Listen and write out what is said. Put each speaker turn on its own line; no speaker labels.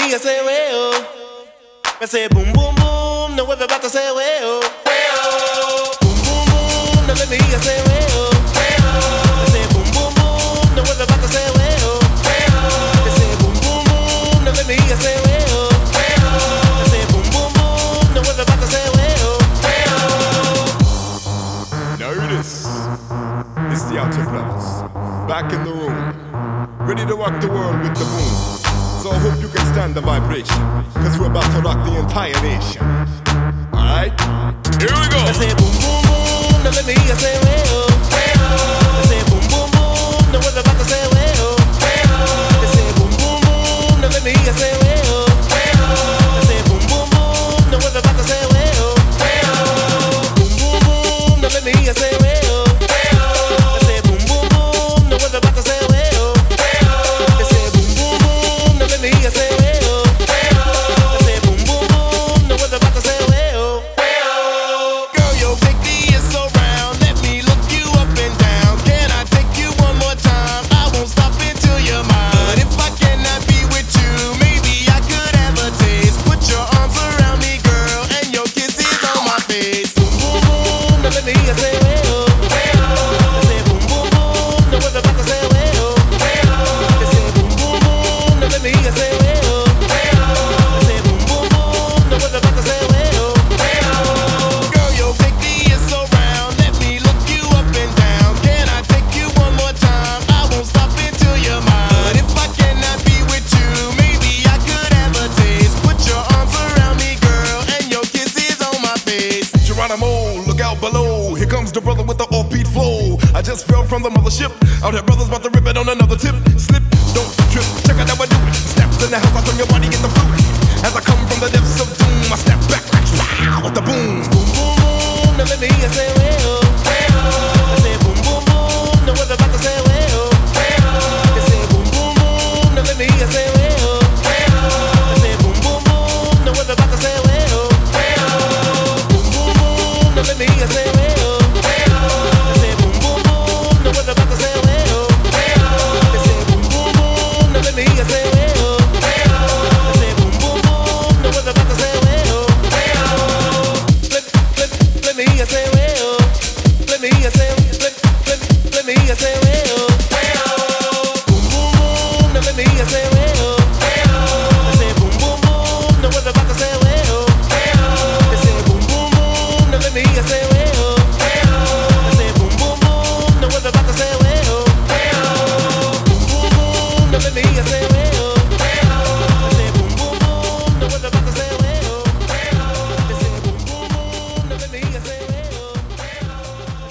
digas ese weo. Me say boom boom boom, no vuelve a bata ese weo. Boom boom boom, no me digas ese weo. Me say boom boom boom, no vuelve a bata ese weo. Me say boom boom boom, no me digas ese weo. Me say boom boom boom, no vuelve a bata ese weo.
Now hear this. It's the Outer Brothers, back in the room, ready to rock the world with the boom. So I hope you can stand the vibration, cause we're about to rock the entire nation. Alright? Here we go!
I say boom boom boom, no me digas ese weo. I say boom boom boom, no vuelve a bata ese weo. I say boom boom boom, no me digas ese weo. I say boom boom boom, no vuelve a bata ese weo. Boom boom boom, no me digas ese weo. I say boom boom boom, no vuelve a bata ese weo. I say boom boom boom, no me digas ese weo. I say boom boom boom, no vuelve a bata ese weo.
Girl, your big D is so round. Let me look you up and down. Can I take you one more time? I won't stop until you're mine. But if I cannot be with you, maybe I could have a taste. Put your arms around me, girl, and your kisses on my face.
Boom boom boom, no me digas ese weo. I say boom boom boom, no vuelve a bata ese weo. I say boom boom boom, no me digas ese weo. I say boom boom boom, no vuelve a bata ese weo.
Girl, your big D is so round. Let me look you up and down. Can I take you one more time? I won't stop until you're mine. But if I cannot be with you, maybe I could have a taste. Put your arms around me, girl, and your kisses on my face.
Geronimo, look out below. Here comes the brother with the off-beat flow. I just fell from the mothership. Out here, brothers about to rip it on another tip. Slip, don't trip. Check out how I do it. Snaps in the house, I turn your body into fruit. As I come from the depths of doom, I step back like wow with the boom.
Boom boom boom, no me digas ese weo.